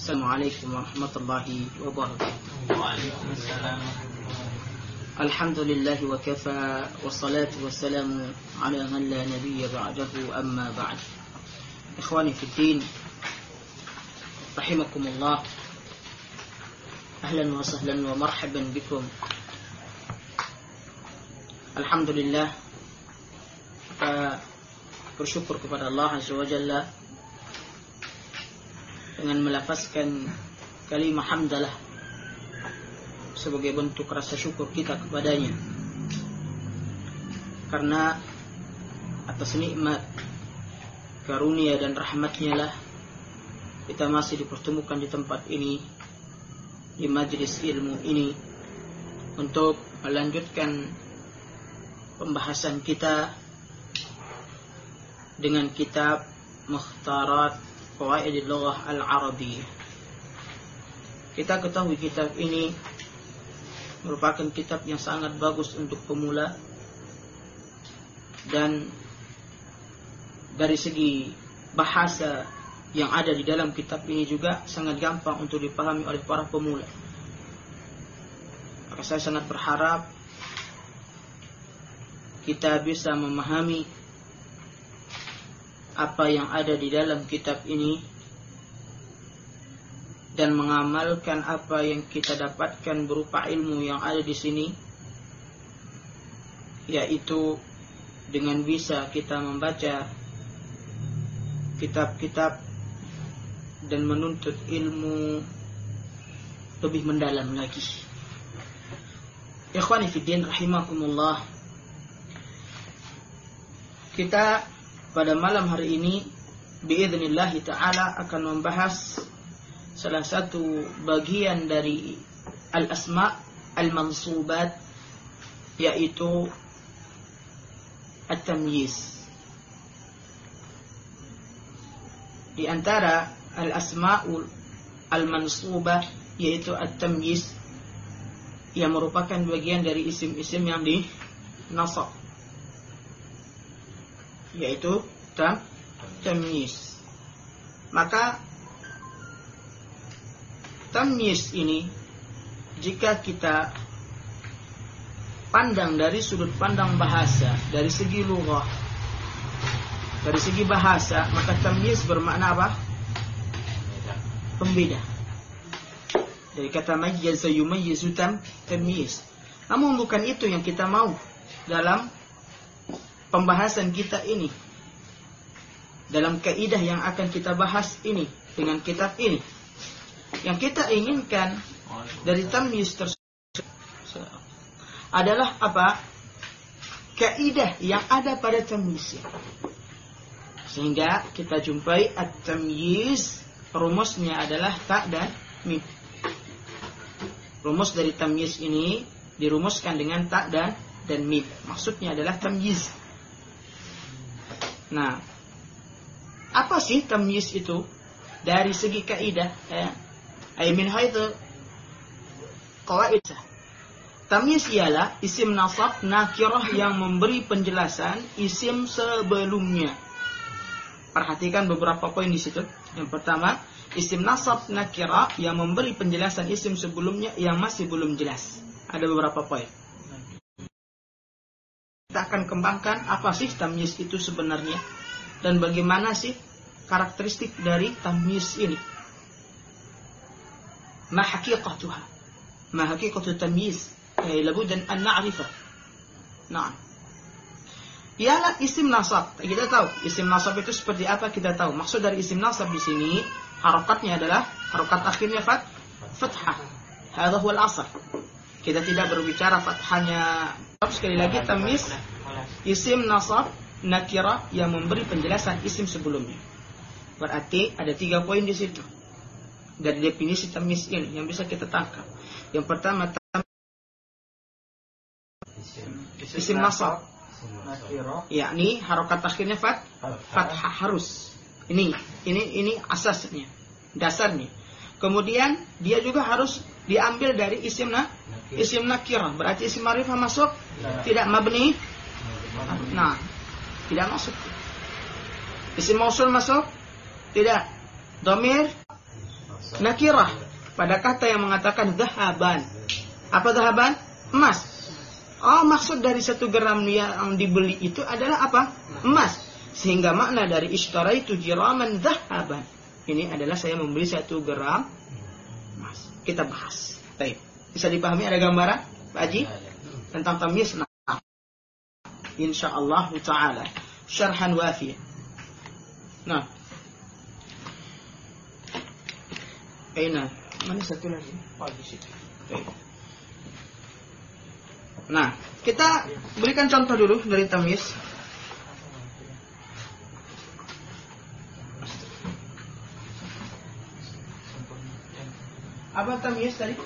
Assalamualaikum warahmatullahi wabarakatuh. Alhamdulillah wa kafa wassalatu wassalamu ala man la nabiyya ba'dahu amma ba'd. Ikhwani fi din, rahimakumullah. Ahlan wa sahlan wa marhaban bikum. Alhamdulillah, kita bersyukur kepada Allah Azza wa Jalla dengan melafazkan kalimah hamdalah sebagai bentuk rasa syukur kita kepadanya, karena atas nikmat, karunia dan rahmatnya lah kita masih dipertemukan di tempat ini, di majelis ilmu ini, untuk melanjutkan pembahasan kita dengan kitab Mukhtarat Qawaidil Lughah Al-Arabiyyah. Kita ketahui kitab ini merupakan kitab yang sangat bagus untuk pemula, dan dari segi bahasa yang ada di dalam kitab ini juga sangat gampang untuk dipahami oleh para pemula. Maka saya sangat berharap kita bisa memahami apa yang ada di dalam kitab ini dan mengamalkan apa yang kita dapatkan berupa ilmu yang ada di sini, yaitu dengan bisa kita membaca kitab-kitab dan menuntut ilmu lebih mendalam lagi. Ikhwani fiddin rahimakumullah, kita pada malam hari ini biidznillah ta'ala akan membahas salah satu bagian dari al-asma' al-mansubat, yaitu at-tamyiz. Di antara al-asma'ul al-mansubah yaitu at-tamyiz, yang merupakan bagian dari isim-isim yang dinasab, yaitu tamyiz. Maka tamyiz ini, jika kita pandang dari sudut pandang bahasa, dari segi lughah, dari segi bahasa, maka tamyiz bermakna apa? Pembeda. Dari kata mayyaza yumayyizu tamyiz. Namun bukan itu yang kita mau dalam pembahasan kita ini, dalam kaidah yang akan kita bahas ini dengan kitab ini. Yang kita inginkan dari tamyiz tersebut adalah apa? Kaidah yang ada pada tamyiz. Sehingga kita jumpai at-tamyiz, rumusnya adalah ta dan mim. Rumus dari tamyiz ini dirumuskan dengan ta dan mim. Maksudnya adalah tamyiz. Nah, apa sih tamyiz itu dari segi kaidah? Min haitsu qawaid. Tamyiz ialah isim nasab nakirah yang memberi penjelasan isim sebelumnya. Perhatikan beberapa poin di situ. Yang pertama, isim nasab nakirah yang memberi penjelasan isim sebelumnya yang masih belum jelas. Ada beberapa poin. Kita akan kembangkan apa sih tamyiz itu sebenarnya, dan bagaimana sih karakteristik dari tamyiz ini. Ma haqiqatuha, ma haqiqatu tamyiz, labud an na'rifah. Nah, ialah isim nasab. Kita tahu isim nasab itu seperti apa, kita tahu. Maksud dari isim nasab di sini, harokatnya adalah harokat akhirnya fathah. Hadza huwa al-asl. Kita tidak berbicara fathahnya. Sekali lagi, tamyiz isim nasab nakirah yang memberi penjelasan isim sebelumnya. Berarti ada 3 poin di situ dari definisi tamyiz ini yang bisa kita tangkap. Yang pertama, isim nasab, yakni harokat akhirnya fathah harus. Ini asasnya, dasarnya. Kemudian dia juga harus diambil dari isim nakirah. Berarti isim ma'rifah masuk? Tidak. Mabni? Nah, tidak masuk. Isim mausul masuk? Tidak. Dhamir? nakirah pada kata yang mengatakan zahaban. Apa zahaban? Emas. Oh, maksud dari 1 gram yang dibeli itu adalah apa? Emas. Sehingga makna dari ishtaraitu jiraman zahaban, ini adalah saya membeli 1 gram emas. Kita bahas. Baik. Bisa dipahami, ada gambaran Pak Haji tentang tamyiz? Nah, insyaallah taala syarhan wafiyah. Nah, mana satu lagi? Oh, di situ. Nah, kita berikan contoh dulu dari tamyiz. Apa tamyiz tadi?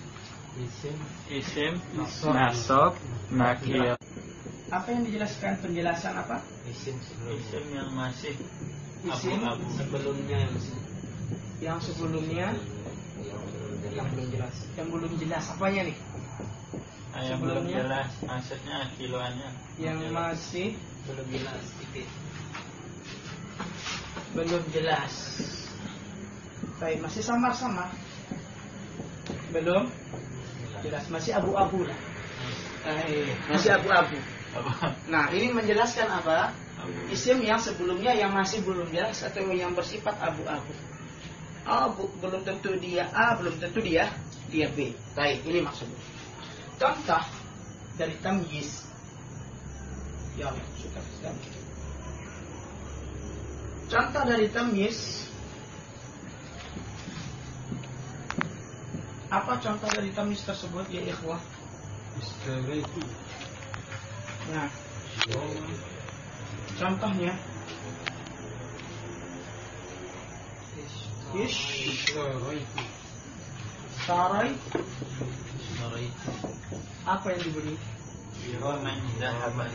Isim, nasab, nakir. Apa yang dijelaskan? Penjelasan apa? Isim yang masih isim sebelumnya yang sebelumnya yang belum jelas. Apanya nih? Yang belum jelas, maksudnya kiloannya. Yang masih belum jelas. Belum jelas. Baik, masih samar-samar. Belum jelas, masih abu-abu lah. Masih abu-abu. Nah, ini menjelaskan apa? Isim yang sebelumnya yang masih belum jelas atau yang bersifat abu-abu. Oh, belum tentu dia A, belum tentu dia B. Baik, ini maksudnya. Contoh dari tamyiz. Ya Allah, suka sekali. Contoh dari tamyiz. Apa contoh dari tamyiz tersebut ya ikhwah? Ishtaraitu. Nah, contohnya Ishtaraitu. Apa yang dibeli? Jiraman zahaban.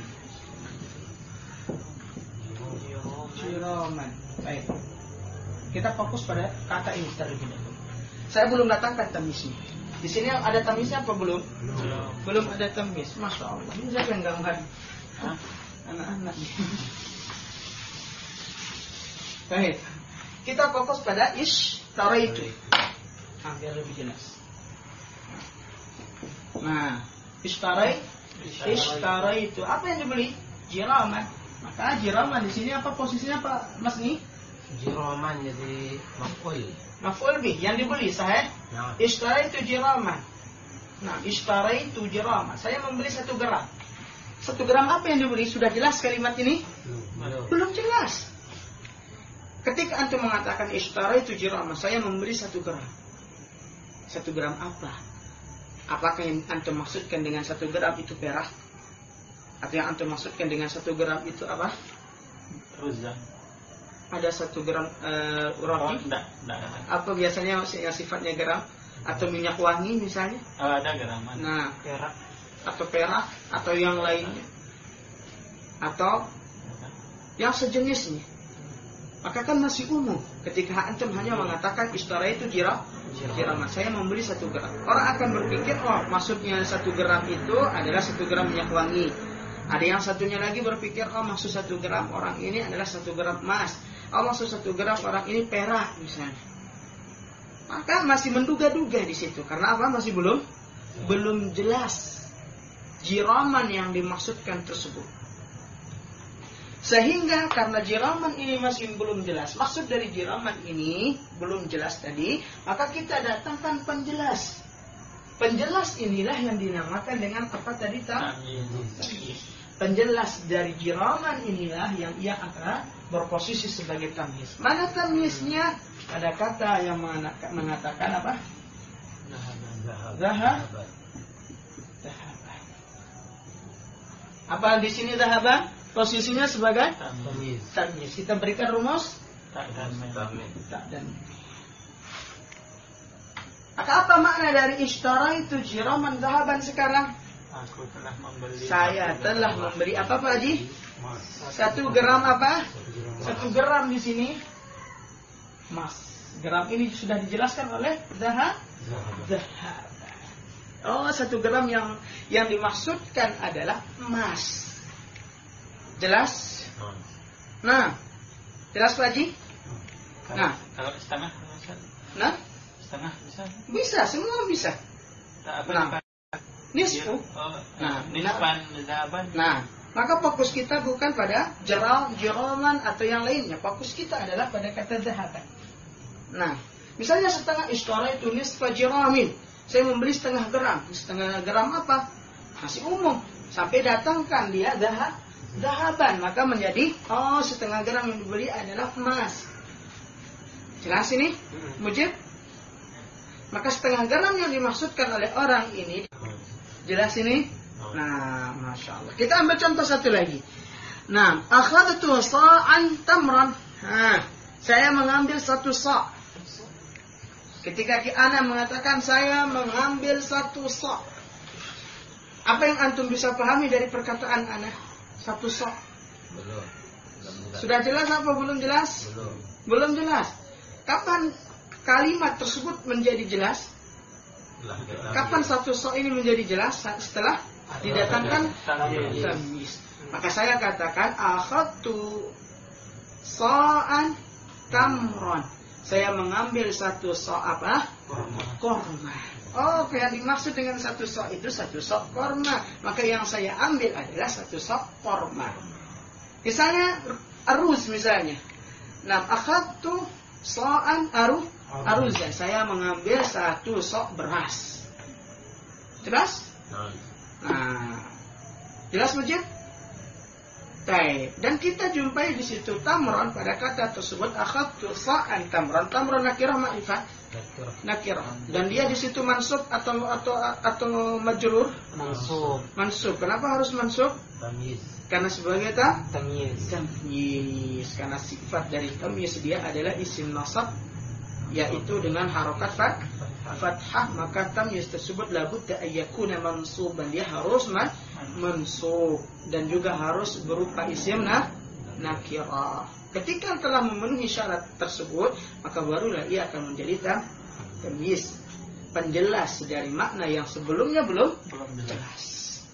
Jiraman. Baik. Kita fokus pada kata ini terlebih dahulu. Saya belum datangkan tamyiznya. Di sini ada tamyiznya apa belum? Belum ada tamyiz. Masya Allah. Ini siapa yang gambar? Anak-anak. Baik. Kita fokus pada ishtaraitu. Biar lebih jelas. Nah, ishtaraitu. Apa yang dibeli? Jiraman. Maka jiraman di sini apa posisinya Pak Mas nih? Jiraman jadi Maf'ul bih yang dibeli, sahih? Nah. Ishtaraitu jiraman. Nah, ishtaraitu jiraman. Saya membeli 1 gram. 1 gram apa yang dibeli? Sudah jelas kalimat ini? Belum jelas. Ketika antum mengatakan ishtaraitu jiraman, saya membeli 1 gram. 1 gram apa? Apakah yang antum maksudkan dengan 1 gram itu perak? Atau yang antum maksudkan dengan 1 gram itu apa? Ruzah. Ada 1 gram roti? Enggak. Apa biasanya yang sifatnya gram? Atau minyak wangi misalnya? Ada geraman. Nah, perak. Atau perak, atau yang lainnya, atau yang sejenisnya. Maka kan masih umum ketika antum hanya mengatakan ishtaraitu jiraman, saya membeli 1 gram. Orang akan berpikir, oh maksudnya 1 gram itu adalah 1 gram minyak wangi. Ada yang satunya lagi berpikir, oh maksud 1 gram orang ini adalah 1 gram emas. Oh maksud 1 gram orang ini perak misalnya. Maka masih menduga-duga di situ. Karena apa? Masih belum jelas jiraman yang dimaksudkan tersebut. Sehingga karena jiraman ini masih belum jelas, maksud dari jiraman ini belum jelas tadi, maka kita datangkan penjelas. Penjelas inilah yang dinamakan dengan apa tadi? Penjelas dari jiraman inilah yang ia akan berposisi sebagai tamyiz. Mana tamyiznya? Ada kata yang mengatakan apa? Zahaban. Apa di sini zahaban? Posisinya sebagai tamyiz. Kita berikan rumus tak dan. Apa makna dari ishtaraitu jiraman zahaban sekarang? Aku telah membeli. Saya telah membeli apa Pak Haji? 1 gram apa? 1 gram di sini emas. Gram ini sudah dijelaskan oleh zahaban. Oh, 1 gram yang dimaksudkan adalah emas. Jelas? Nah, jelas Pak Haji? Kalau setengah? Nah, Bisa, semua bisa. Nah, nisfu. Nah, maka fokus kita bukan pada jiraman atau yang lainnya. Fokus kita adalah pada kata zahaban. Nah, misalnya setengah ishtara itu nisfa jiramin. Saya membeli setengah gram. Setengah gram apa? Masih umum. Sampai datangkan dia zahaban. Maka menjadi, setengah gram yang dibeli adalah emas. Jelas ini? Mujib? Maka setengah gram yang dimaksudkan oleh orang ini. Jelas ini? Nah, Masya Allah. Kita ambil contoh satu lagi. Nah, akhadtu sa'an tamran. Nah, saya mengambil satu sa'. Ketika ana mengatakan saya mengambil satu sa'. Apa yang antum bisa pahami dari perkataan ana? Satu sa'. Belum. Sudah jelas apa belum jelas? Belum jelas. Kapan kalimat tersebut menjadi jelas? Kapan satu sa' ini menjadi jelas? Setelah didatangkan tamyiz. Maka saya katakan akhadtu sa'an tamran. Saya mengambil satu sa' apa? Korma. Oh, yang dimaksud dengan satu sa' itu satu sa' korma. Maka yang saya ambil adalah satu sa' korma. Misalnya aruz misalnya. Nah, akhadtu sa'an aruzan. Saya mengambil satu sa' beras. Jelas? Nah, jelas Mujib? Baik. Dan kita jumpai di situ tamron pada kata tersebut akhadtu sa'an tamron. Tamron nakirah ma'rifah. Nakirah. Dan dia di situ mansub atau majrur? Mansub. Kenapa harus mansub? Tamyiz. Karena sebagai Tamyiz. Karena sifat dari tamyiz dia adalah isim nasab, yaitu dengan harokat fathah, maka tamyiz tersebut labudda ayyakuna mansuban, dia harus mansub dan juga harus berupa isim nakirah. Ketika telah memenuhi syarat tersebut, maka barulah ia akan menjadi tamyiz, penjelas dari makna yang sebelumnya belum jelas.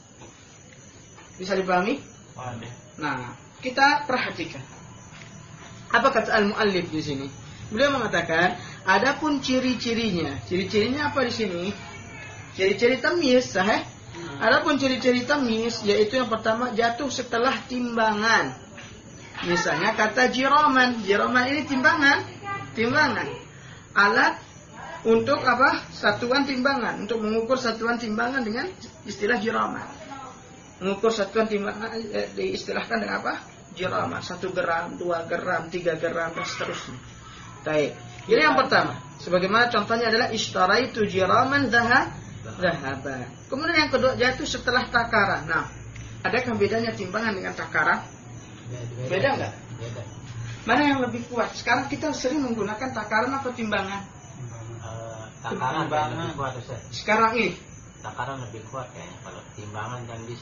Bisa dipahami? Nah, kita perhatikan apa kata al-muallif di sini. Beliau mengatakan, adapun ciri-cirinya. Ciri-cirinya apa di sini? Ciri-ciri tamyiz, sahih? Adapun ciri-ciri tamyiz yaitu yang pertama jatuh setelah timbangan. Misalnya kata jiraman. Jiraman ini timbangan. Alat untuk apa? Satuan timbangan, untuk mengukur satuan timbangan dengan istilah jiraman. Mengukur satuan timbangan diistilahkan dengan apa? Jiraman. 1 gram, 2 gram, 3 gram dan seterusnya. Baik. Ini yang pertama. Sebagaimana contohnya adalah ishtaraitu jiraman zahaban. Kemudian yang kedua jatuh setelah takaran. Nah, adakah bedanya timbangan dengan takaran? Beda enggak? Beda. Mana yang lebih kuat? Sekarang kita sering menggunakan takaran atau timbangan? Takaran lebih kuat, Ustaz. Sekarang ini Takaran lebih kuat kayaknya. Kalau timbangan kan bisa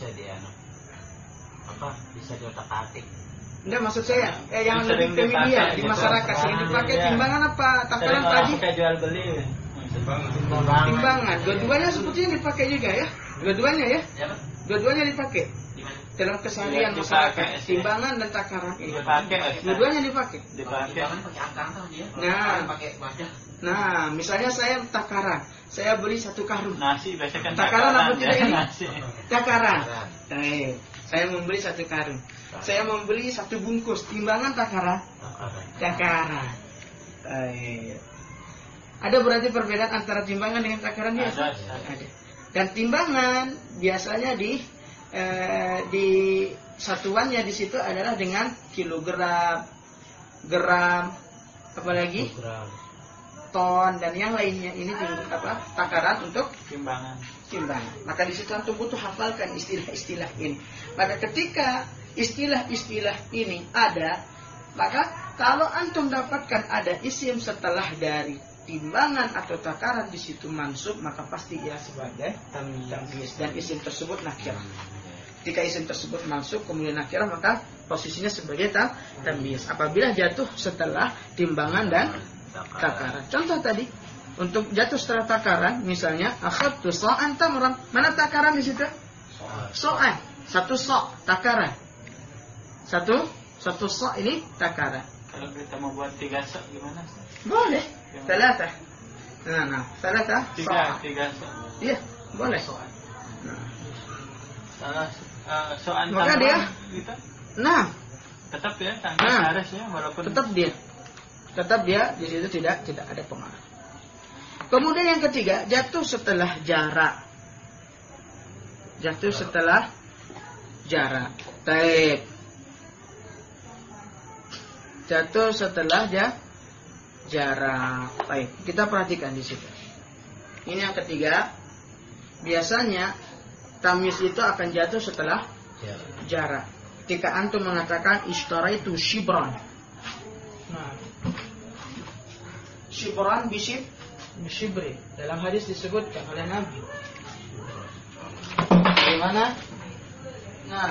bisa diotak-atik. Enggak, maksud saya yang lebih familiar di masyarakat sering dipakai timbangan apa takaran tadi? Jual beli. Timbangan. Dua-duanya sebetulnya dipakai juga ya. Dua-duanya ya. Dua-duanya dipakai dalam keseharian masyarakat. Timbangan dan takaran ini. Dua-duanya dipakai. Nah, misalnya saya takaran. Saya beli 1 karung Nasi biasanya kan takaran apa tidak ini? Nasi. Takaran. Saya membeli 1 karung. Saya membeli 1 bungkus. Timbangan takaran. Ada berarti perbedaan antara timbangan dengan takaran dia? Ada. Dan timbangan biasanya di satuannya di situ adalah dengan kilogram, gram, apalagi ton dan yang lainnya. Ini takaran untuk timbangan. Maka di situ antum butuh hafalkan istilah-istilah ini. Maka ketika istilah-istilah ini ada, maka kalau antum dapatkan ada isim setelah dari timbangan atau takaran di situ mansub, maka pasti ia sebagai tamyiz dan isim tersebut nakirah. Jika isim tersebut mansub kemudian nakirah, maka posisinya sebagai tamyiz apabila jatuh setelah timbangan dan takaran. Contoh tadi untuk jatuh setelah takaran, misalnya akhadtu sa'an tamran. Mana takaran di situ? Sa'an. 1 sa' takaran. Satu sa' ini takaran. Kalau kita mau buat 3 sa' gimana? Boleh. 3. Nah, salah Tiga. Iya, boleh. Salah soal Maka tambahan dia gitu. Nah, Tetap ya, tanggal harus ya, walaupun tetap dia di situ tidak ada pengaruh. Kemudian yang ketiga, jatuh setelah jarak. Taib. Jatuh setelah jarak. Baik, kita perhatikan di situ. Ini yang ketiga. Biasanya tamyiz itu akan jatuh setelah jarak. Ketika antum mengatakan ishtaraitu shibran. Nah, shibran bishibri. Dalam hadis disebutkan oleh Nabi. Bagaimana? Nah,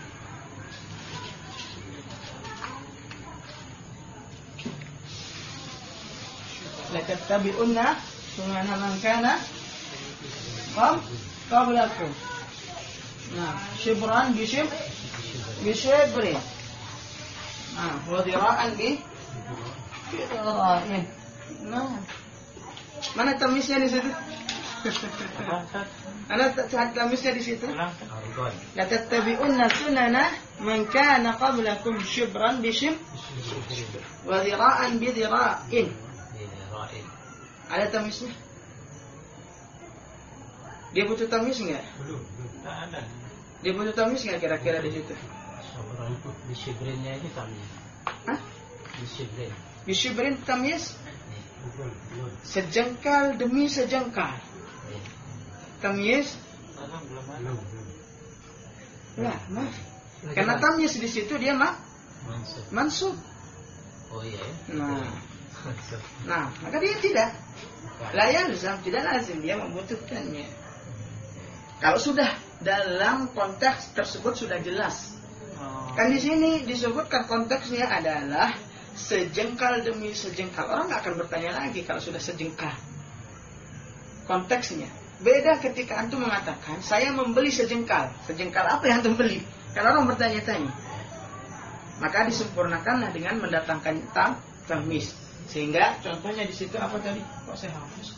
latattabi'unna sunana man kana qablakum. Nah, shibran bishibri. Nah, wa dira'an dira'in. Nah, mana tamisnya di situ? Ana tamisnya di situ. Latattabi'unna sunana man kana qablakum shibran bishibri wa dira'an bidira'in. Ada tamisnya? Dia butuh tamis nggak? belum ada. Dia butuh tamis nggak kira-kira di situ? Bishibrinnya ini tamis. Hah? Bishibrin. Bishibrin tamis? Sejengkal demi sejengkal. Tamis? Belum ada. Ya, maaf. Karena tamis di situ dia mansub. Oh iya. Nah, maka dia tidak. Tidak lazim dia membutuhkannya. Kalau sudah dalam konteks tersebut sudah jelas. Kan di sini disebutkan konteksnya adalah sejengkal demi sejengkal. Orang nggak akan bertanya lagi kalau sudah sejengkal. Konteksnya. Beda ketika antum mengatakan saya membeli sejengkal. Sejengkal apa yang antum beli? Karena orang bertanya-tanya. Maka disempurnakanlah dengan mendatangkan tamis. Sehingga contohnya di situ apa tadi? Kok saya hapus?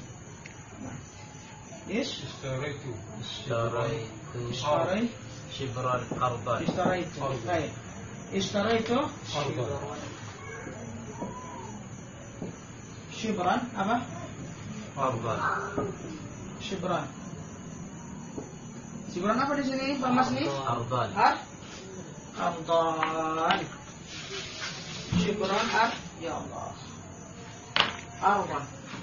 Yes. Ishtaraitu Ishtarai. shibran ardan. Ishtaraitu. Baik. Ishtaraitu. Shibran apa? Ardan. Shibran. Shibran apa di sini, Pak Mas nih? Ardan. Ardan. Shibran ya Allah. Ardan.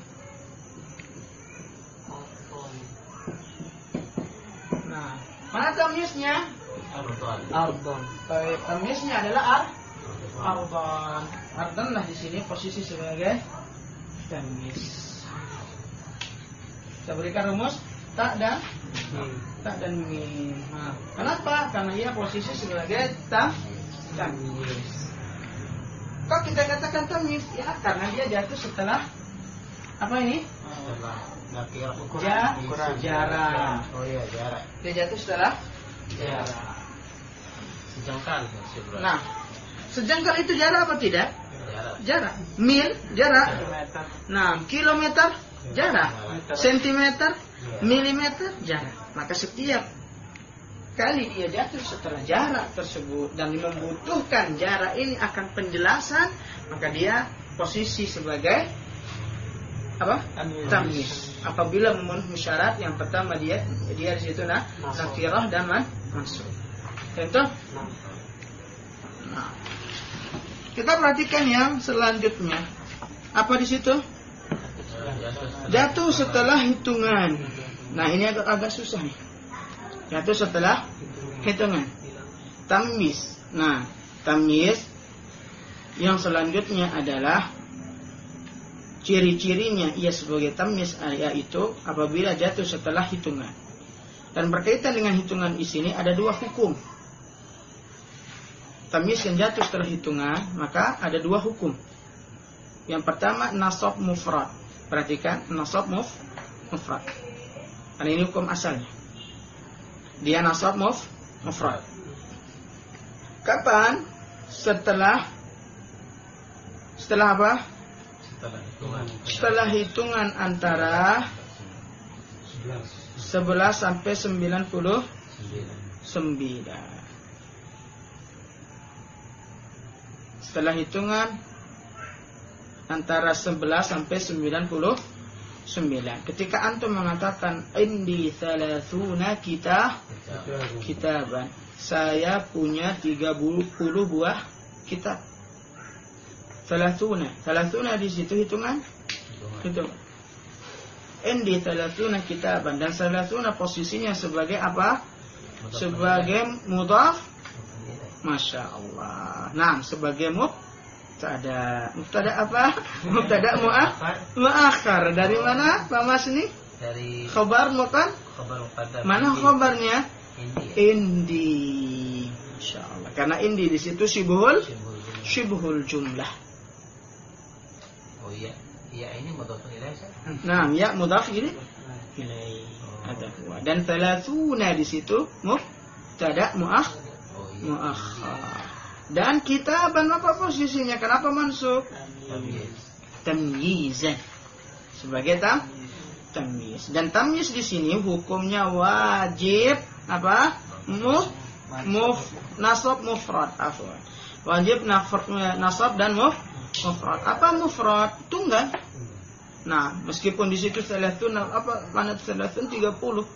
Nah, mana tamyiznya? Ardan. Baik, tamyiznya adalah ardan. Ardan lah di sini posisi sebagai tamyiz. Kita berikan rumus tak dan mim. Nah, kenapa? Karena ia posisi sebagai tamyiz. Kok kita katakan tamyiz? Ya, karena dia jatuh setelah apa ini? Jarak. Oh iya, jarak. Dia jatuh setelah jarak. Sejengkal. Nah, sejengkal itu jarak apa tidak? Jarak. Mil jarak. Nah, kilometer jarak. Sentimeter, milimeter jarak. Maka setiap kali dia jatuh setelah jarak tersebut dan membutuhkan jarak ini akan penjelasan, maka dia posisi sebagai apa? Tamyiz. Apabila memenuhi syarat yang pertama dia di situ nakirah dan mansub. Contoh? Nah, kita perhatikan yang selanjutnya. Apa di situ? Jatuh setelah hitungan. Nah, ini agak susah nih. Jatuh setelah hitungan. Tamyiz. Nah, tamyiz yang selanjutnya adalah ciri-cirinya ia sebagai tamyiz yaitu apabila jatuh setelah hitungan. Dan berkaitan dengan hitungan di sini ada dua hukum. Tamyiz yang jatuh setelah hitungan, maka ada dua hukum. Yang pertama nasab mufrad. Perhatikan nasab mufrad. Karena ini hukum asalnya. Dia nasab mufrad. Kapan? Setelah apa? Setelah hitungan antara 11 sampai 99. Setelah hitungan antara 11 sampai 99. Ketika antum mengatakan indi 30 kitaban, saya punya 30 buah kitab. 30 di situ hitungan. Indi 30 kitaban, dan 30 posisinya sebagai apa? Sebagai mudhaf. Masya Allah. Nah, sebagai mubtada. Mubtada apa? Mubtada muakhar. Dari mana Pak Mas ini? Dari Khabar bukan? khabar muqaddam. Mana khabarnya? Indi. Indi. Masya Allah. Karena indi di situ syibhul jumlah. Oh iya. Iya, ini mudhaf ilaih. Nah, ya mudhaf ini. Ada dua. Dan 30 di situ mubtada muakhar. Dan kitaban apa posisinya? Kenapa mansub? Tamyizan. Sebagai tamyiz. Dan tamyiz di sini hukumnya wajib apa? Nasab mufrad. Afwan. Wajib nasab dan mufrad. Apa mufrad? Tunggal. Nah, meskipun di situ salatun apa mana salatun 30.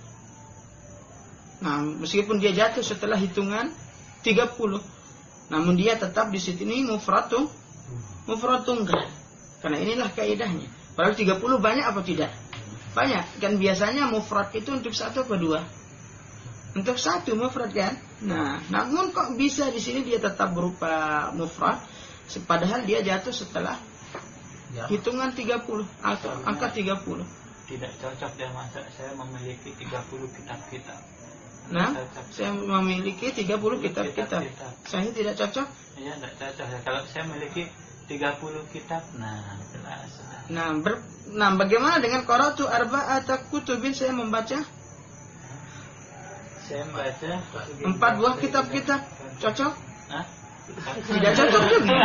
Nah, meskipun dia jatuh setelah hitungan 30, namun dia tetap di sini mufrad tunggal. Karena inilah kaidahnya. Padahal 30 banyak apa tidak? Banyak. Kan biasanya mufrad itu untuk satu atau dua? Untuk satu mufrad kan? Nah, namun kok bisa di sini dia tetap berupa mufrad padahal dia jatuh setelah hitungan 30 atau angka 30. Tidak cocok dia masa saya memiliki 30 kitab-kitab. Nah, saya memiliki 30 kitab-kitab. Saya tidak cocok? Iya, tidak cocok. Kalau saya memiliki 30 kitab, nah jelas. Nah, bagaimana dengan qara'tu arba'ata kutubin, saya membaca Saya membaca 4 buah kitab-kitab. Cocok? Hah? Tidak cocok juga.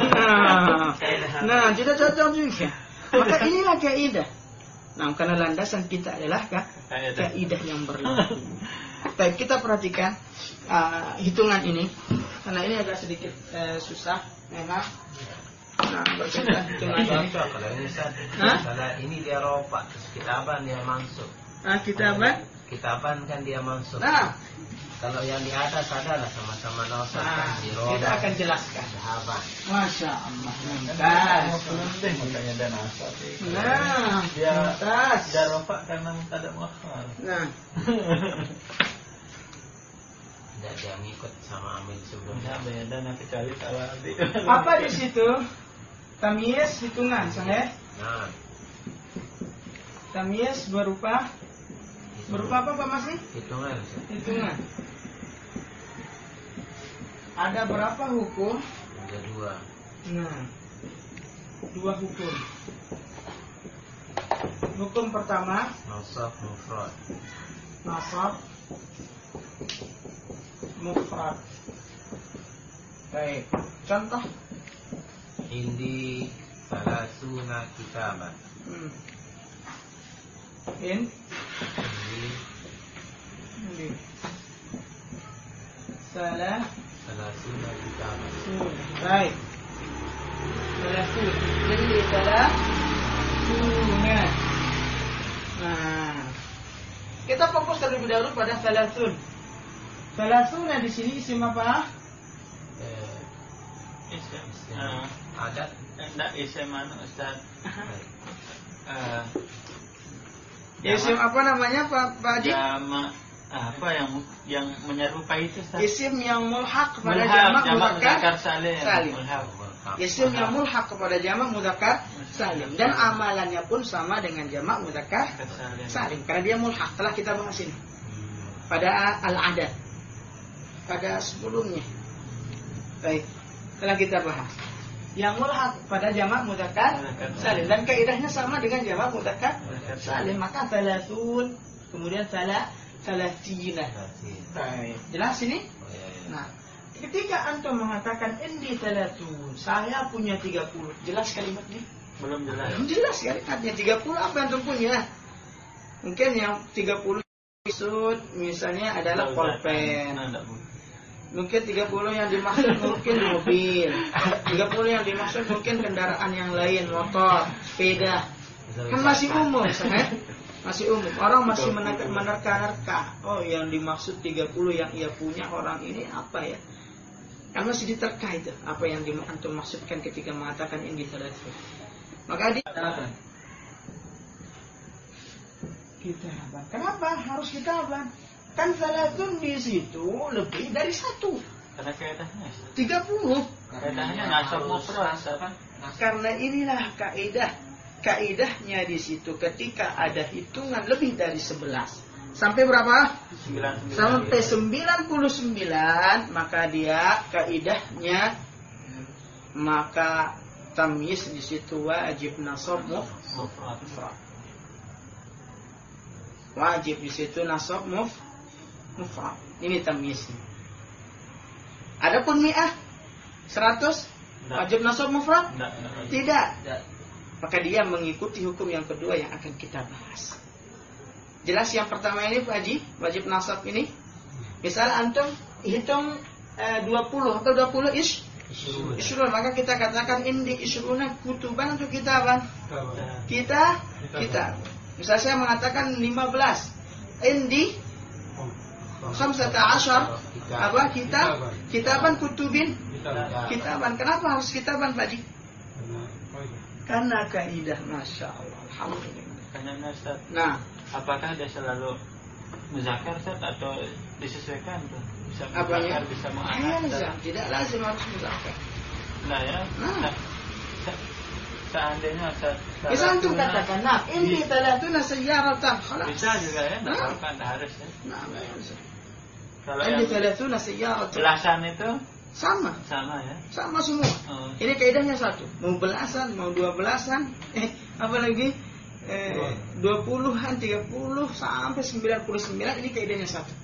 Nah, tidak cocok juga. Maka inilah kaidah. Nah, karena landasan kita adalah kaidah yang berlaku. Baik, kita perhatikan hitungan ini. Karena ini agak sedikit susah memang. Nah, berkaitan hitungan ini. Kalau ini salah ini dia rofa, kitaban dia mansub. Kitaban kan dia mansub. Nah, kalau yang di atas adalah sama-sama nasab kan di rofa. kita akan jelaskan. Sahabat. Masya Allah. Makanya dan asal. Nah, dia rofa karena tidak muakhar. Nah, Tidak dia ngikut sama amil sebelumnya. Beda kecuali salah. apa di situ? Tamyiz hitungan, sahih? Nah, Tamyiz berupa apa Pak Mas? hitungan. Hitungan. Ada berapa hukum? Ada 2. Nah, 2 hukum. Hukum pertama, Nasab mufrad. nasab mufrad. Baik, contoh. Indi salasuna kitaban. Ini Salasuna kitaban. Baik. Salasun. Jadi salasuna. Nah, kita fokus terlebih dahulu pada salasun. Salasuna di sini isim apa? Isim. Adat. Enggak isim mana Ustaz? Isim apa namanya Pak Haji? Jamak apa yang menyerupai itu Ustaz? Isim yang mulhaq kepada jamak mudzakkar salim. Isim yang mulhaq kepada jamak mudzakkar salim, dan amalannya pun sama dengan jamak mudzakkar salim karena dia mulhaq. Telah kita bahas ini pada al-adat pada sebelumnya. Baik, telah kita bahas yang mulhaq pada jamak mudzakkar salim dan kaidahnya sama dengan jamak mudzakkar salim. Maka salasun, kemudian salatina. Baik, jelas ini? Nah, ketika antum mengatakan indi salatun, saya punya 30, jelas kalimatnya? Belum jelas. Belum jelas ya, artinya 30 apa yang antum punya? Mungkin yang 30 maksud misalnya adalah pulpen. Mungkin 30 yang dimaksud mungkin mobil. 30 yang dimaksud mungkin kendaraan yang lain, motor, sepeda. Kan masih umum, masih umum. Orang masih menerka-nerka. Oh, yang dimaksud 30 yang ia punya orang ini apa ya? Kan masih diterka itu. Apa yang antum maksudkan ketika mengatakan ini salatu. Maka kitaban. Kenapa harus kitaban? Kan salatun di situ lebih dari 1. Karena kaidahnya 30. Kaidahnya nasab mufrad kan? Karena inilah kaidahnya di situ ketika ada hitungan lebih dari 11. Sampai berapa? 99. Sampai 99, maka dia kaidahnya maka tamyiz di situ wajib nasab mufrad. Wajib di situ nasab mufrad. Ini tamyiznya. Adapun mi'ah 100 wajib nasab mufrad? Tidak. Maka dia mengikuti hukum yang kedua yang akan kita bahas. Jelas yang pertama ini Pak Haji, wajib nasab ini. Misal antum hitung 20 atau 20 isyrun, maka kita katakan indi isyruna kutuban atau kitaban? Kita. Misal saya mengatakan 15. Indi 15 apa kitaban kutubin? Kitaban. Kenapa harus kitaban Pak Haji? Karena kaidah, masya Allah, alhamdulillah. Nah, apakah dia selalu muzakkar atau disesuaikan tuh? Bisa muzakkar, bisa mu'annas. Tidak lazim harus muzakkar. Nah ya. Seandainya bisa antum katakan, nah ini talatuna sayyaratan, khalas. Bisa juga ya, tidak harus ya. Nah, bisa. Kalau ini talatuna sayyaratan. Belasan itu sama ya. Sama semua. Ini kaidahnya satu. Mau belasan, mau 12-an, apalagi 20-an, 30 sampai 99, ini kaidahnya satu.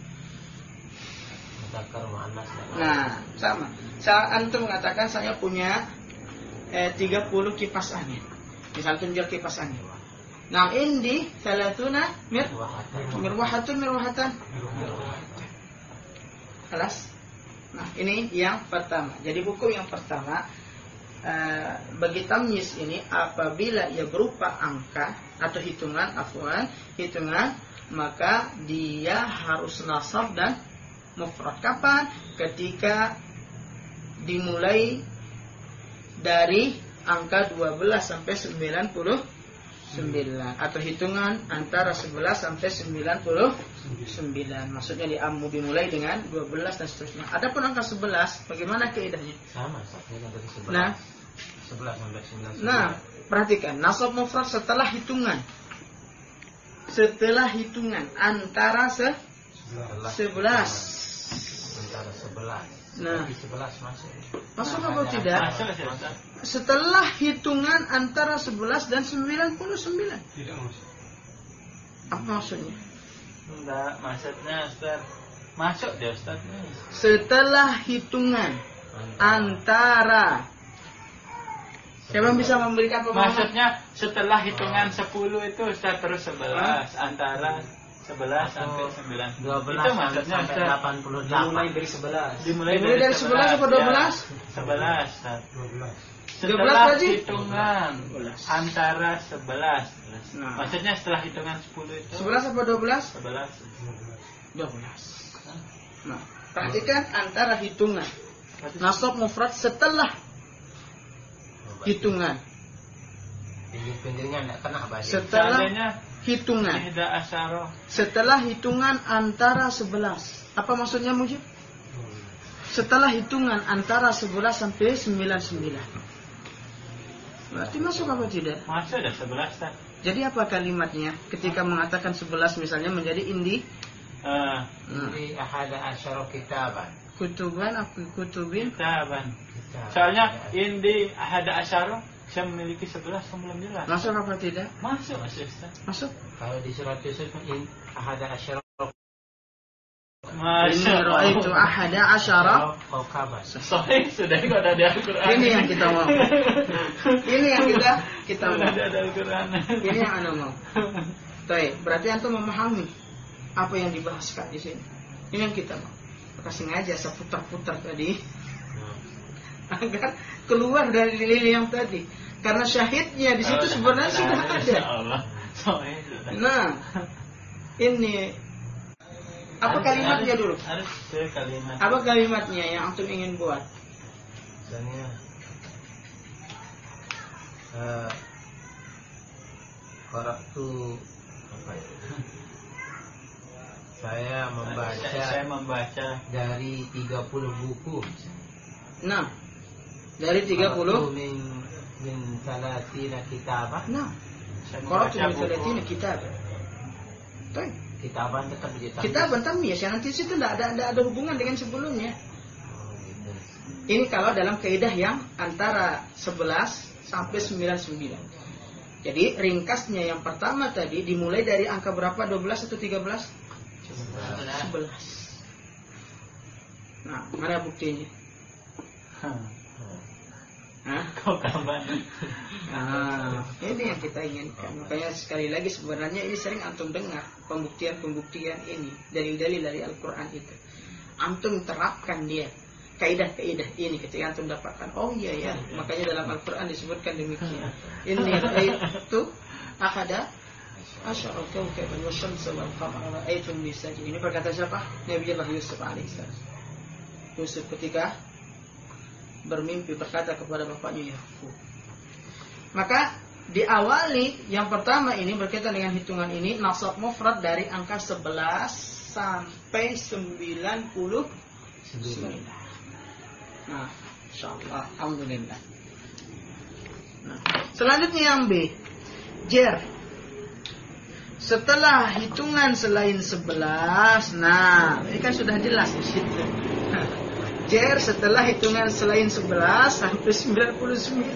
Nah, sama. Antum mengatakan saya punya 30 kipas angin. Misal tunjuk kipas angin. Nah, indi salatuna mirwahatan. Kelas. Nah, ini yang pertama. Jadi buku yang pertama bagi tamyiz ini apabila ia berupa angka atau hitungan, maka dia harus nasab dan mufrad. Kapan? Ketika dimulai dari angka 12 sampai 99 atau hitungan antara 11 sampai 99. Maksudnya dimulai dengan 12 dan seterusnya. Adapun angka 11 bagaimana kaidahnya? Sama, dengan dari 11. Nah, 11 sampai 99. Nah, perhatikan nasab mufrad setelah hitungan. Setelah hitungan antara 11. Antara 11. Nah, 11 masuk apa tidak? Setelah hitungan antara 11 dan 99. Tidak masuk. Apa maksudnya? Enggak, maksudnya Ustaz. Masuk dia Ustaz. Setelah hitungan antara. Siapa bisa memberikan pemahaman? Maksudnya setelah hitungan 10 itu Ustaz terus 11 antara 11 sampai 9. 12 itu maksudnya sampai 88. Dimulai dari 11. Dimulai dari 11 atau 12? 11. 12. Setelah 12 hitungan antara 11. Nah. Maksudnya setelah hitungan 10 itu 11 atau 12? 11. Nah, perhatikan antara hitungan. Nasab mufrad setelah hitungan. Pinggir-pinggirnya enggak kena balik. Setelah hitungan. Setelah hitungan antara 11. Apa maksudnya Mujib? Setelah hitungan antara 11 sampai 99. Berarti masuk apa tidak? Masuk ada 11 tak? Jadi apa kalimatnya? Ketika mengatakan 11 misalnya menjadi indi. Indi ahada asyara kitaban. Kutubin. Kitaban. Soalnya indi ahada asyara saya memiliki 11 yang belum jelas. Masuk apa tidak? Masuk. Masuk. Kalau di surat Yusuf ahada asyara Inni ra'aitu ahada asyara kaukaban. Sahih sudah ada di Al-Qur'an. Ini yang kita mau. Ini yang kita mau. Ada Al-Qur'an. Ini yang anda mau. Baik, berarti antum memahami apa yang dibahaskan di sini. Ini yang kita mau. Maka sengaja saya putar-putar tadi agar keluar dari lili yang tadi. Karena syahidnya di situ sebenarnya sudah ada. Nah, ini apa kalimatnya dulu? Harus kalimat. Apa kalimatnya yang antum ingin buat? Misalnya qara'tu apa ya? Saya membaca dari 30 buku. Nah, dari 30 min salatina kitabah. Nah, qara'tu min salatina kitabah. Baik. Kitaban tetap menjadi Kitaban tamyiz ya, nanti situ tidak ada hubungan dengan sebelumnya. Ini kalau dalam kaidah yang antara 11 sampai 99. Jadi ringkasnya yang pertama tadi dimulai dari angka berapa? 12 atau 13? 11. Nah, mana buktinya? Kau kapan? Nah, ini yang kita inginkan. Makanya sekali lagi sebenarnya ini sering antum dengar pembuktian ini, dalil-dalil dari Al-Quran itu. Antum terapkan dia kaidah-kaidah ini ketika antum dapatkan. Oh iya ya, makanya dalam Al-Quran disebutkan demikian. Ini itu akada asyara kawkaban wasyamsa wal qamara ra'aytum li sajidin. Ini perkataan siapa? Nabi Allah Yusuf alaihissalam. Yusuf ketika bermimpi berkata kepada bapaknya Yakub. Maka diawali yang pertama ini berkaitan dengan hitungan ini nasab mufrad dari angka 11 sampai 99. Nah, insyaallah alhamdulillah. Nah, selanjutnya yang B. Jer. Setelah hitungan selain 11, nah, ini kan sudah jelas di situ. Jer setelah hitungan selain 11 sampai 99.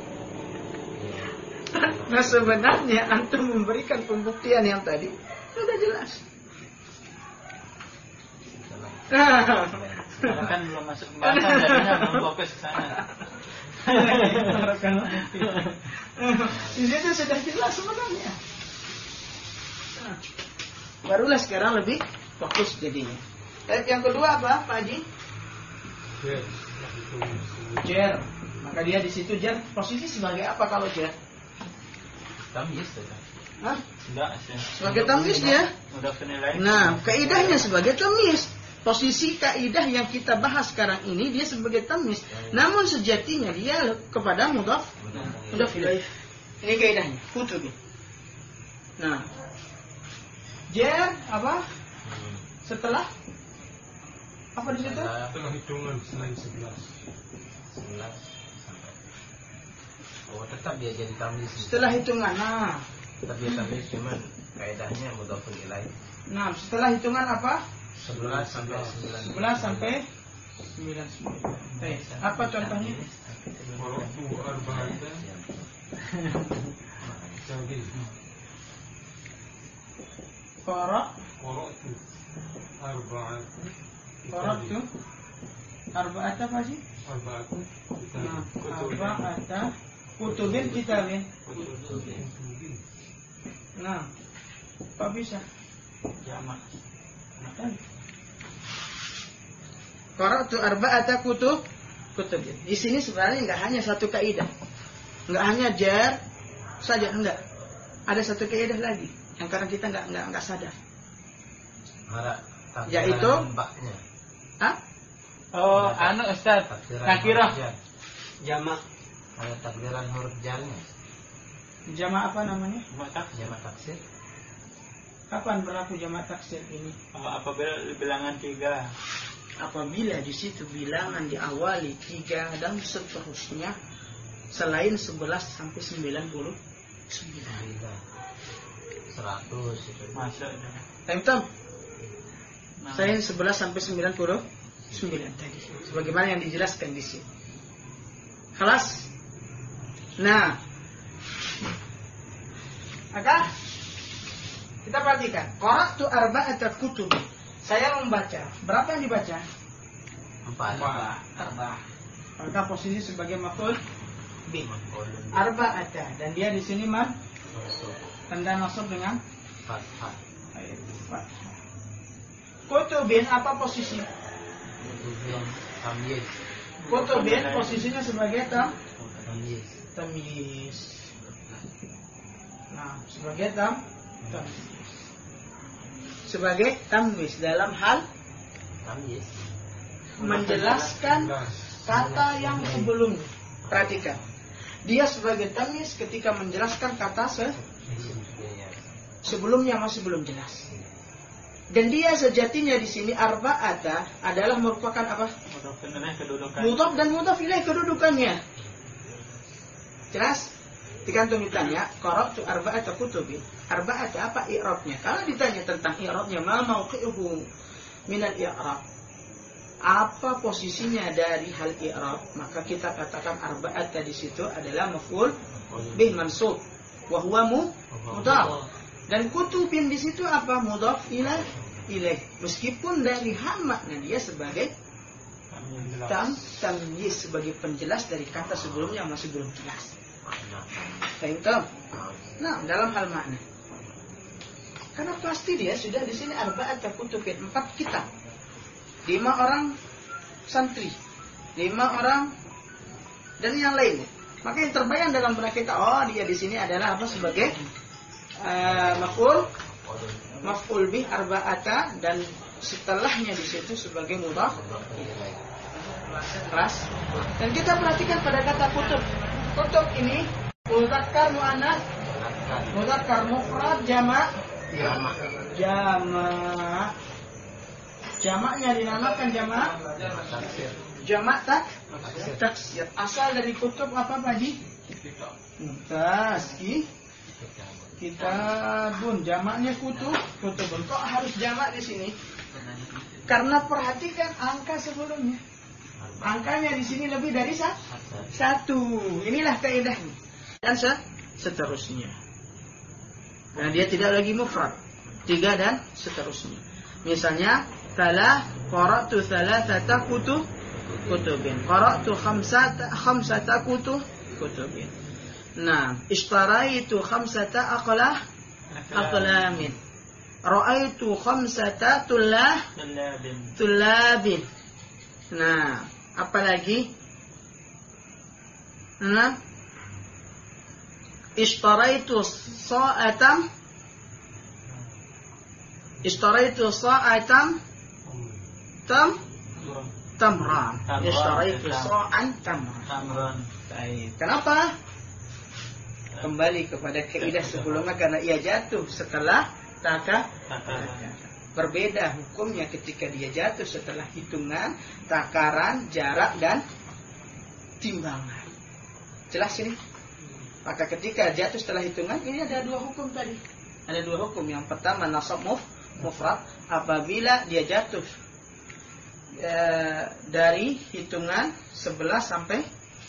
Nah sebenarnya antum memberikan pembuktian yang tadi sudah jelas. Sekarang kan belum masuk pembahasan, jadinya belum fokus ke sana. Di situ sudah jelas sebenarnya. Barulah sekarang lebih fokus jadinya. Yang kedua apa, Pak Haji? Jer. Maka dia di situ jer posisi sebagai apa kalau jer? Tamyiz saja. Hah? Enggak, sebagai tamyiz dia. Udah penilaian. Nah, kaidahnya sebagai tamyiz. Posisi kaidah yang kita bahas sekarang ini dia sebagai tamyiz. Namun sejatinya dia kepada mudhaf ilaih. Ini kaidahnya, kutubi. Nah, jer apa? Setelah apa di situ? Setelah hitungan selain 11 sampai. Oh, tetap dia jadi tamyiz. Setelah hitungan. Nah, tetap dia tamyiz cuman kaidahnya mudhafun ilaih. Nah, setelah hitungan apa? 11 sampai 99. 11 sampai 99. Baik, apa contohnya? Qara'tu arba'ata jadi Qara'tu arba'ata apa sih? arba'atu Nah, arba'ata kutubin kitabin. Nah, kok bisa? Jamak. Qara'tu arba'ata kutubin. Di sini sebenarnya enggak hanya satu kaidah. Enggak hanya jar saja, enggak. Ada satu kaidah lagi yang kadang kita enggak sadar. Yaitu mbaknya. Hah? Oh, Ustaz. Nakirah. Jamak. Ada takdiran huruf jarnya. Jamak apa namanya? Jamak taksir. Kapan berlaku jamak taksir ini? Apabila bilangan 3. Apabila di situ bilangan diawali 3 dan seterusnya selain 11 sampai 99. 100 itu. Maksudnya. Tem. Selain 11 sampai 99 tadi. Sebagaimana yang dijelaskan di sini. Kelas. Nah, maka kita perhatikan. Qara'tu arba'ata kutub. Saya membaca. Berapa yang dibaca? 4. Maka posisi sebagai maf'ul bih. Arba'ata. Dan dia di sini tanda nasab dengan fathah. Kutubin apa posisi? Tamyiz. Kutubin posisinya sebagai Tamyiz. tamyiz. Nah, sebagai tamyiz. Sebagai tamyiz dalam hal Tamyiz. menjelaskan kata yang sebelumnya. Perhatikan. Dia sebagai tamyiz ketika menjelaskan kata sebelumnya masih belum jelas. Dan dia sejatinya di sini arba'ata adalah merupakan apa? Mudhaf dan mudhaf ilaih kedudukannya. Jelas? Dikantum ditanya, qara'tu arba'ata kutubin. Arba'ata apa i'rabnya? Kalau ditanya tentang i'rabnya, ma mauqi'uhu minal i'rab. Apa posisinya dari hal i'rab? Maka kita katakan arba'ata di situ adalah maf'ul bih mansub wa huwa mudhaf. Dan kutubin di situ apa? Mudhaf ilaih. Meskipun dari hal makna dia sebagai tamyiz, sebagai penjelas dari kata sebelumnya yang masih belum jelas. Faham? Nah, dalam hal makna. Karena pasti dia sudah di sini arba'at kutubin, 4 kitab. 5 orang santri, 5 orang dan yang lainnya. Maka yang terbayang dalam benak kita, oh dia di sini adalah apa sebagai maf'ul bih arba'ata dan setelahnya di situ sebagai mudhaf. Keras. Dan kita perhatikan pada kata kutub. Kutub ini mudzakkar muannas, mudzakkar mufrad, jamak. Jamaknya dinamakan jamak taksir. Asal dari kutub apa Pak Haji? Kitabun, jamaknya kutubun. Kok harus jamak di sini? Karena perhatikan angka sebelumnya. Angkanya di sini lebih dari 1. Inilah kaidahnya. Dan seterusnya. Nah, dia tidak lagi mufrad. 3 dan seterusnya. Misalnya, qara'tu thalathata kutubin. Qara'tu khamsata kutubin. Nah, ishtaraitu khamsata aqlamin. Ra'aitu khamsata tullabin. Nah, apalagi? Nah, ishtaraitu sa'atan tamran. Ishtaraitu sa'an tamran. Baik. Kenapa? Kembali kepada kaidah sebelumnya karena ia jatuh setelah takaran. Berbeda hukumnya ketika dia jatuh setelah hitungan, takaran, jarak dan timbangan. Jelas ini? Maka ketika jatuh setelah hitungan, ini ada 2 hukum tadi. Ada 2 hukum. Yang pertama nasab mufrad apabila dia jatuh dari hitungan 11 sampai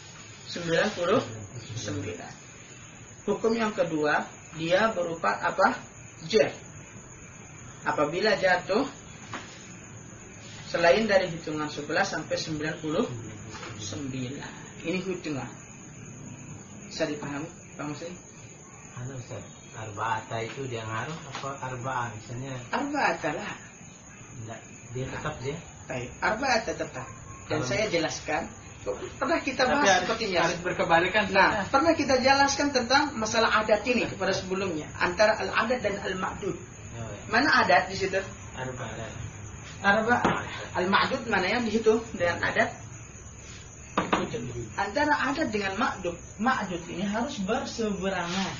99. Hukum yang kedua, dia berupa apa? Jar. Apabila jatuh selain dari hitungan 11 sampai 99. Ini hitungan. Bisa dipahami, Pak Muslim? Ustaz, arba'ata itu dia ngaruh apa arba'ah misalnya? Arba'ata lah. Enggak, dia tetap dia. Baik, arba'ata tetap. Dan saya jelaskan. Pernah kita bahas sepertinya. Berkebalikan. Nah, pernah kita jelaskan tentang masalah adat ini kepada sebelumnya antara al-adat dan al-ma'dud. Mana adat di situ? Arba. Al-ma'dud mana yang dihitung dengan adat? Antara adat dengan ma'dud. Ma'dud ini harus berseberangan.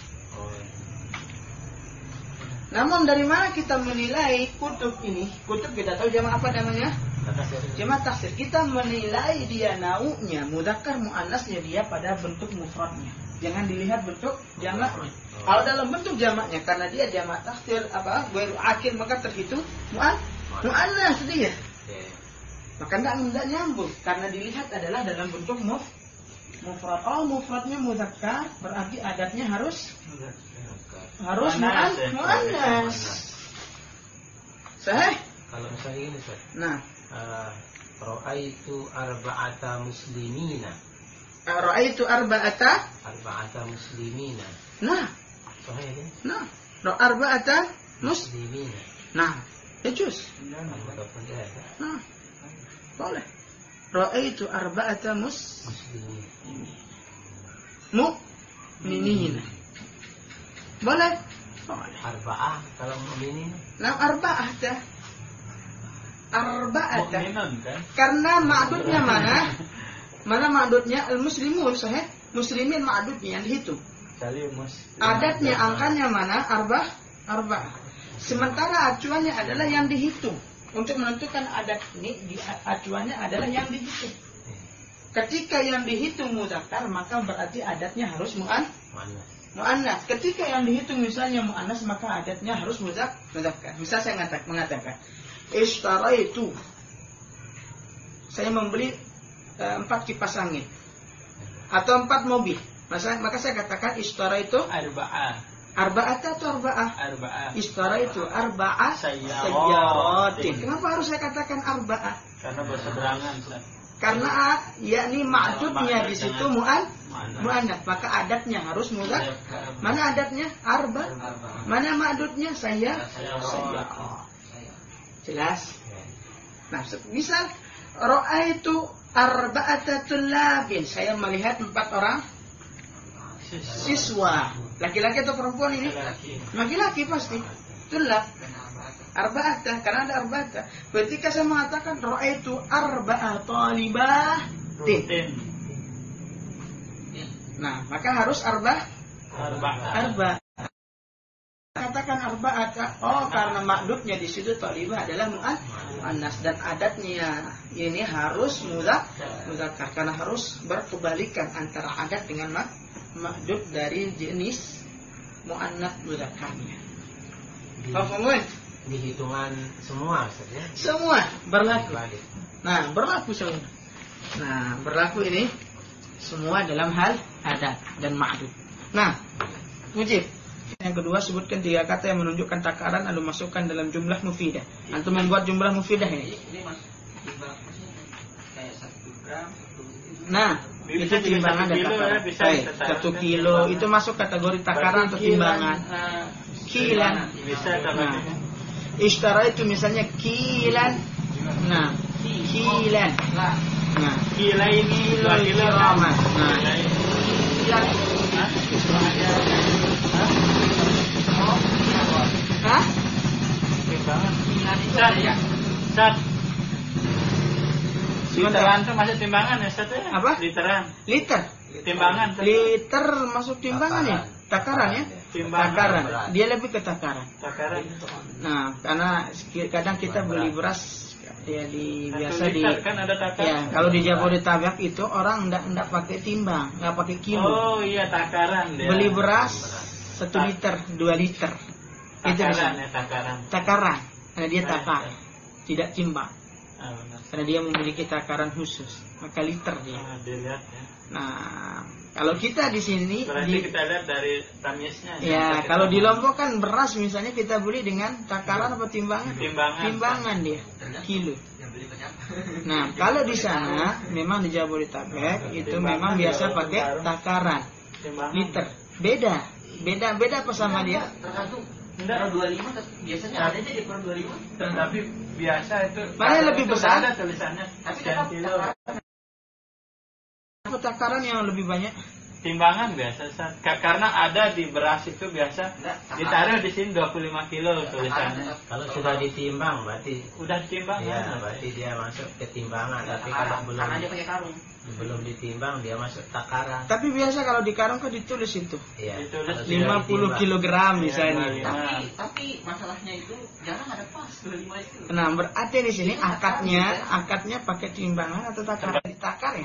Namun dari mana kita menilai kutub ini? Kutub kita tahu jamak apa namanya? Jamak taksir. Kita menilai dia nau'nya, mudzakkar muannasnya dia pada bentuk mufradnya. Jangan dilihat bentuk jamaknya. Kalau dalam bentuk jamaknya karena dia jamak taksir apa? Ghairu akil maka terhitung muannas dia. Maka tidak nyambung karena dilihat adalah dalam bentuk mufrad. Oh, mufradnya mudzakkar berarti adatnya harus muannas. Sahih? Kalau misalnya ini Ustaz. Nah, ra'aitu arba'ata muslimina. Ra'aitu arba'ata muslimina. Nah, Sahih ini? nah, arba'ata muslimina. Nah, juz. Nah, boleh. Ra'aitu arba'ata mu'minin. Boleh? Boleh. Arba'ah kalau mu'minin. Nah, arba'ah dah. Arba'ah. Mu'minun kan? Karena ma'dudnya mana? Mana ma'dudnya? Al-muslimun, sahih. Muslimin ma'dudnya yang dihitung. Adatnya, angkanya mana? Arba'ah. Sementara acuannya adalah yang dihitung. Untuk menentukan adat ini, acuannya adalah yang dihitung. Ketika yang dihitung mudzakkar, maka berarti adatnya harus mu'annas. Ketika yang dihitung misalnya mu'annas, maka adatnya harus mudzakkar. Misal saya mengatakan, ishtaraitu, saya membeli 4 kipas angin atau 4 mobil. Maka saya katakan ishtaraitu arba'ata atau arba'ah. Ishtaraitu arba'ah sayyaratin. Kenapa harus saya katakan arba'ah? Karena berseberangan. Karena yakni ma'dudnya di situ mu'annats, maka adatnya harus mudzakkar. Mana adatnya? Mana ma'dudnya? Sayyar. Jelas? Nah, misal ra'aitu arba'ata tullabin, saya melihat 4 orang siswa. Laki-laki atau perempuan ini? Laki-laki pasti. Tullab. Arba'ata, karena ada arba'ata. Ketika saya mengatakan ra'aitu arba'ah talibatin. Nah, maka harus arba'ah. Katakan arba'ata. Oh, karena makdudnya di situ talibah adalah mu'annas dan adatnya ini harus mudzakkar karena harus berkebalikan antara adat dengan makdud dari jenis mu'annats mudzakkarnya. Paham? Di hitungan semua maksudnya? Semua berlaku. Nah, berlaku semua. Nah, berlaku ini semua dalam hal adat dan ma'dud. Nah, Mujib. Yang kedua, sebutkan 3 kata yang menunjukkan takaran lalu masukkan dalam jumlah mufidah. Antum membuat jumlah mufidah ini. Nah, itu timbangan dan takaran. Baik, 1 kilo itu masuk kategori takaran atau timbangan. Kilan. Nah, ishtara itu misalnya kilan. Nah, kilan. Nah, kila ini 2 kilo kan? Nah, kilan. Hah? Timbangan. Sat. Literan itu masuk timbangan ya, Sat? Apa? Literan. Liter. Timbangan. Liter masuk timbangan ya? Takaran ya? Takaran. Dia lebih ke takaran. Nah, karena kadang kita beli beras ya biasa di kan ada takaran. Ya, kalau di Jabodetabek itu orang enggak pakai timbang, enggak pakai kilo. Oh iya, takaran dia. Beli beras 1 liter, 2 liter. Itu takaran ya, takaran. Takaran. Karena dia takar, tidak timbang. Oh, karena dia memiliki takaran khusus, maka liter dia. Dilihat ya. Nah, kalau kita di sini berarti kita lihat dari tamyiznya. Ya, kalau di Lombok kan beras misalnya kita beli dengan takaran apa timbangan? Timbangan dia, kilo. Nah, kalau di sana memang di Jabodetabek itu memang biasa pakai takaran, liter. Beda apa sama dia? Enggak, 25 biasanya ada aja di per 25. Tapi biasa itu. Mana lebih besar? Ada tulisannya. Tapi kilo. Takaran yang lebih banyak? Timbangan biasa, karena ada di beras itu biasa ditaruh di sini 25 kilo tulisannya. Kalau sudah ditimbang berarti udah ditimbang. Ya, berarti dia masuk ke timbangan. Tapi kalau belum ditimbang dia masuk takaran. Tapi biasa kalau di karung kan ditulis itu. Iya. Ditulis 50 kilogram misalnya. Tapi masalahnya itu jarang ada pas 25 itu. Nah, berarti di sini akadnya pakai timbangan atau takaran? Ditakar ya?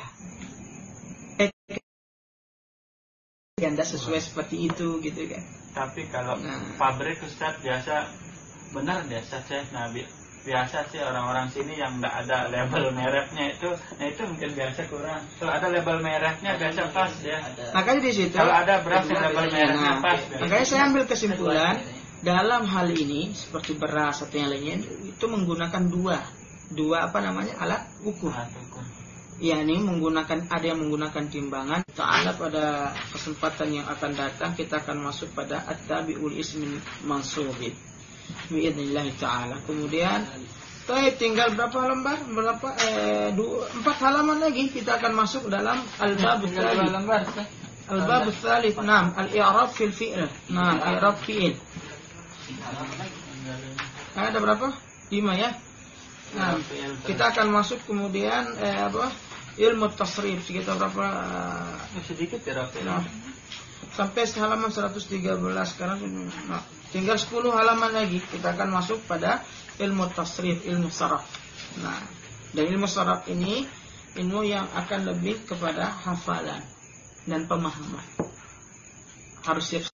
Anda sesuai seperti itu gitu kan. Tapi kalau pabrik Ustaz biasa benar biasa saya biasa sih orang-orang sini yang enggak ada label mereknya itu, nah itu mungkin biasa kurang. Kalau ada label mereknya biasa pas dia. Makanya di situ kalau ada beras yang label mereknya pas. Makanya saya ambil kesimpulan dalam hal ini seperti beras atau yang lainnya itu menggunakan dua apa namanya alat ukur. Ini menggunakan, ada yang menggunakan timbangan. Ta'ala pada kesempatan yang akan datang kita akan masuk pada at-tabi'ul ismin mansubin biidznillah ta'ala. Kemudian tinggal berapa lembar? 4 halaman lagi kita akan masuk dalam al-bab tsalits. Al-bab tsalits, al-i'rab fil fi'l. I'rab fi'il. Ada berapa? 5 ya. Kita akan masuk kemudian ilmu tasrif sekitar berapa? Sedikit ya, sampai halaman 113 sekarang. Tinggal 10 halaman lagi kita akan masuk pada ilmu tasrif, ilmu saraf. Dan ilmu saraf ini ilmu yang akan lebih kepada hafalan dan pemahaman. Harus siap